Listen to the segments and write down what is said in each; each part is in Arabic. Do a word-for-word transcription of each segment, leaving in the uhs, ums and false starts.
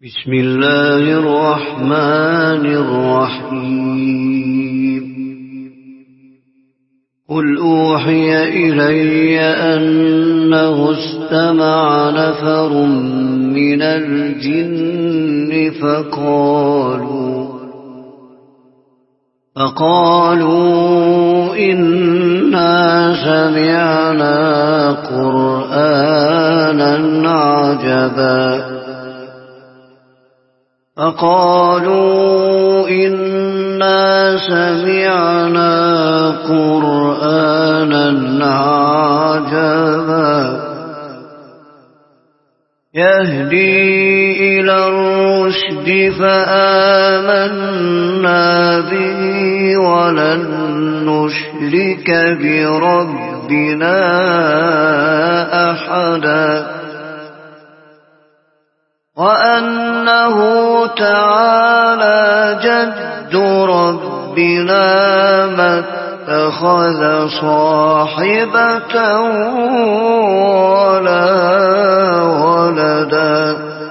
بسم الله الرحمن الرحيم قل أوحي إلي أنه استمع نفر من الجن فقالوا فقالوا إنا سمعنا قرآنا عجبا فقالوا إنا سمعنا قرآنا عجبا يهدي إلى الرشد فآمنا به ولن نشرك بربنا أحدا وأنه تعالى جد ربنا ما اتخذ صاحبة ولا ولدا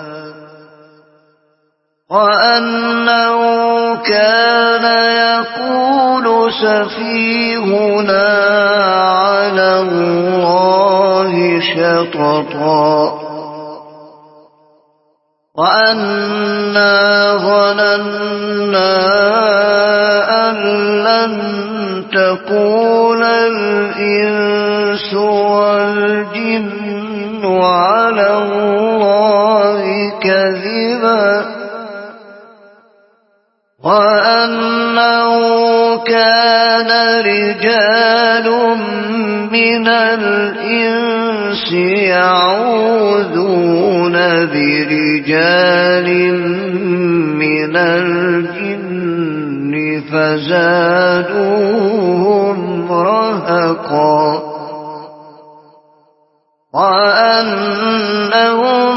وأنه كان يقول سفيهنا على الله شططا وأنا ظننا أن لن تقول الإنس والجن على الله كذبا وأنه كان رجال من الإنس يعوذون برجال من الجن فزادوهم رهقا وأنهم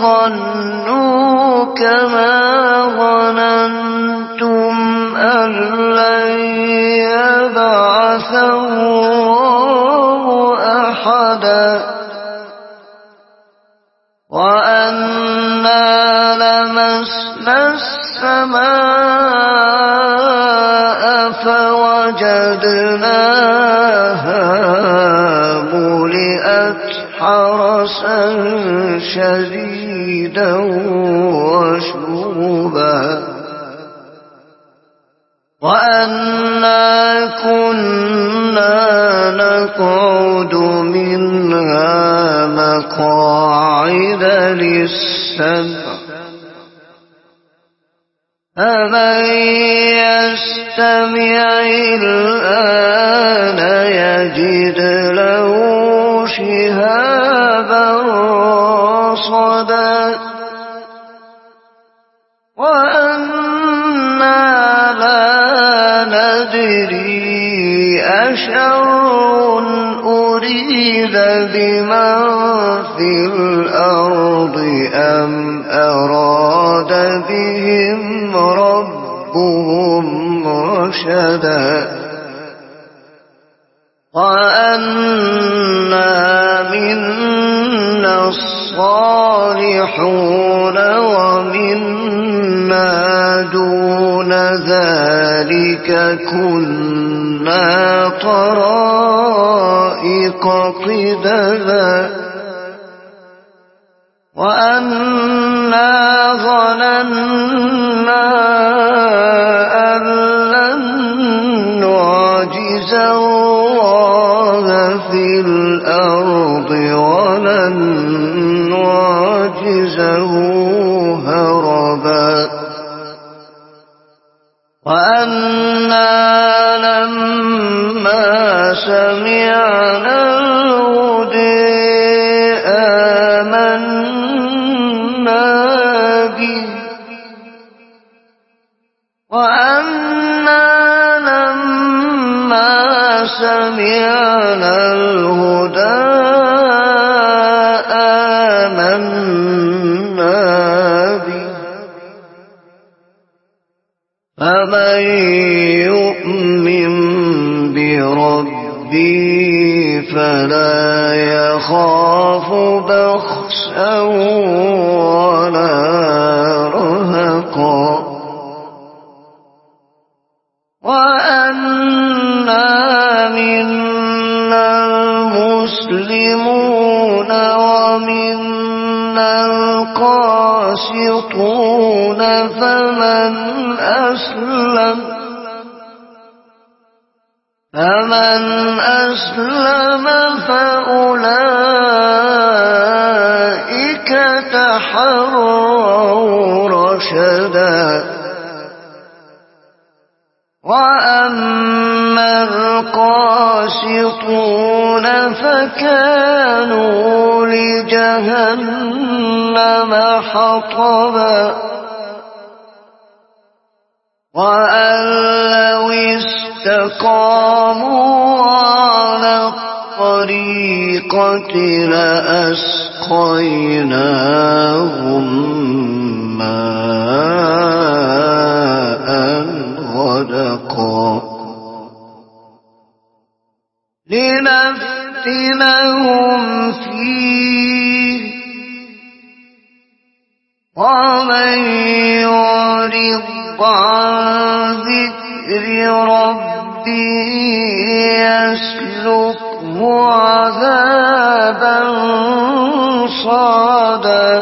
ظنوا كما ظننتم أن لن يبعث الله أحدا وأنا لمسنا السماء فوجدناها ملئت حرسا شديدا وشهبا وأنا كنا نقعد منها مقاعد للسمع فمن يستمع الآن يجد له شهابا رصدا وأنا لا ندري أشر أريد بمن في الأرض أم أراد بهم ربهم رشدا وأنا منا الصالحون ومنا دون ذلك كنا طرائق قددا وأنا ظننا أن لن نعجز الله في الأرض ولن نعجزه هربا وأنا لما سمعنا الهدى آمنا به وأنا لما سمعنا الهدى آمنا به فمن يؤمن بربه فلا يخاف بخسا ولا القاسطون فمن أسلم فمن أسلم فأولئك تحروا رشدا وأما القاسطون فكانوا لجهنم حطبا وأن لو استقاموا على الطريقة لأسقيناهم ماء غدقا لنفتنهم فيه ومن يعرض عن ذكر ربه يسلكه عذابا صعدا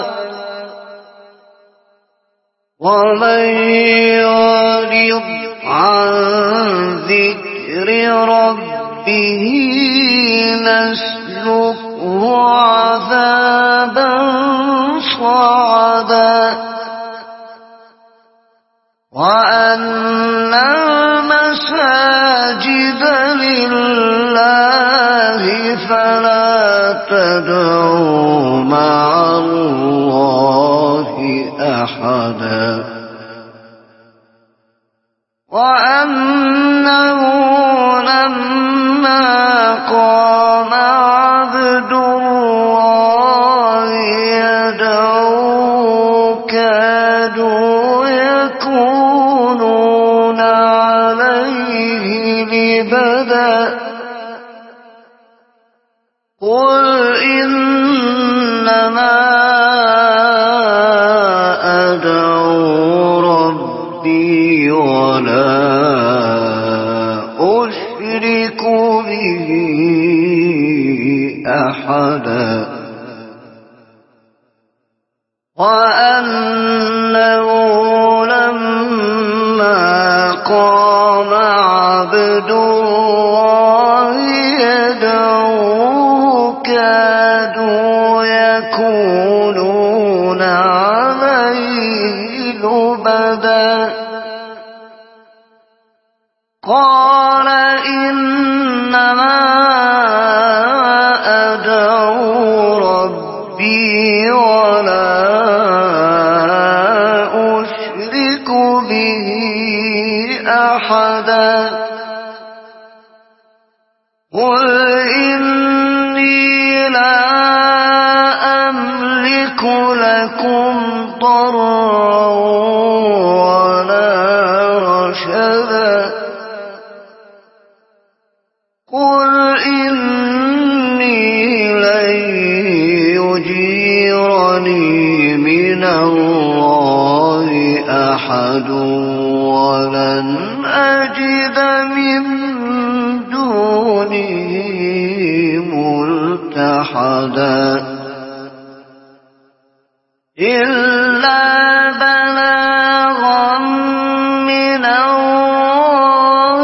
ومن يعرض عن ذكر ربه نسلكه عذابا صعدا وأن المساجد لله فلا تدعوا مع الله أحدا وأنه لما قام عبد الله يدعوه كادوا يكونون عليه لبدا قل إنما أدعو ربي ولا أشرك به أحدا وأنه لما قام عبد الله يدعوه كادوا يكونون عليه لبدا قال إنما أدعو ربي ولا أشرك به أحدا قل إني لا أملك لكم ضرا ولا رشدا قل إني لن يجيرني من الله أحد ولن أجد من دونه ملتحدا إلا بلاغا من الله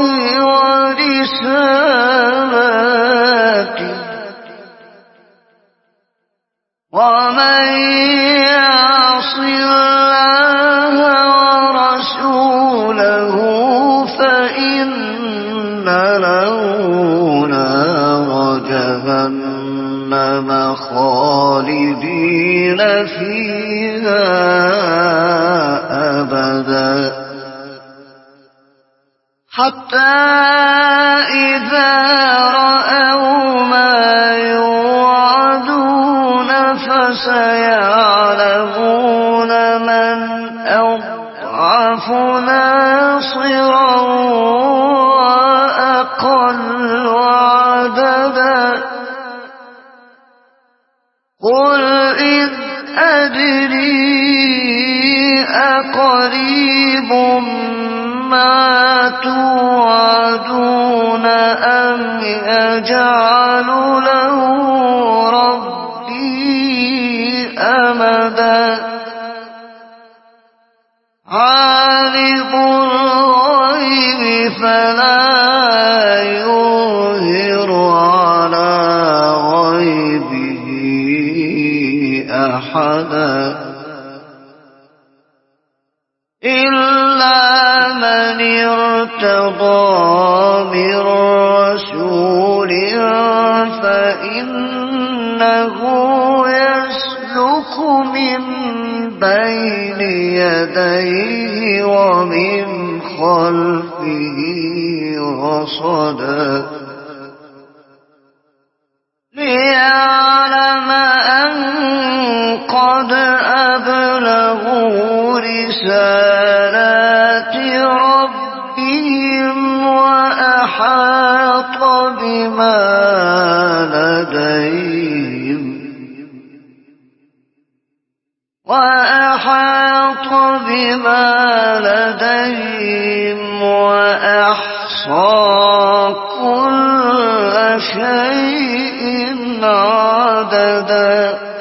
ورسالاته ومن يعص الله ورسوله فإن له نار جهنم خالدين فيها أبدا حتى إذا رأوا ما يوعدون فسيعلمون من أضعف ناصرا وأقل عددا قل إذ أدري أقريب ما توعدون أم يجعل له ربي أمدا عالم الغيب فلا يظهر على غيبه أحدا إلا من ارتضى من رسول فإنه يسلك من بين يديه ومن خلفه رصدا ليعلم أن قد أبلغوا رسالات ربهم وأحاط بما لديهم وأحاط بما لديهم وأحصى كل شيء عددا